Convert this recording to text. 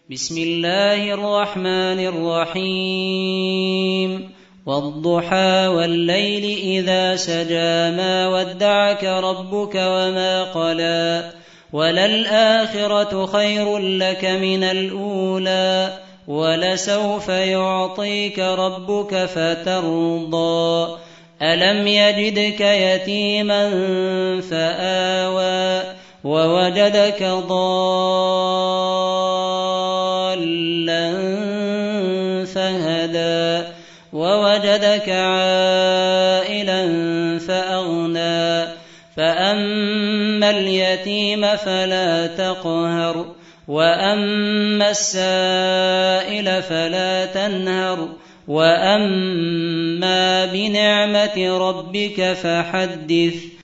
بسم الله الرحمن الرحيم والضحى والليل إذا سجى ما ودعك ربك وما قلى وللآخرة خير لك من الأولى ولسوف يعطيك ربك فترضى ألم يجدك يتيما فآوى ووجدك ضالا فهدى ووجدك عائلا فأغنى فأما اليتيم فلا تقهر وأما السائل فلا تنهر وأما بنعمة ربك فحدث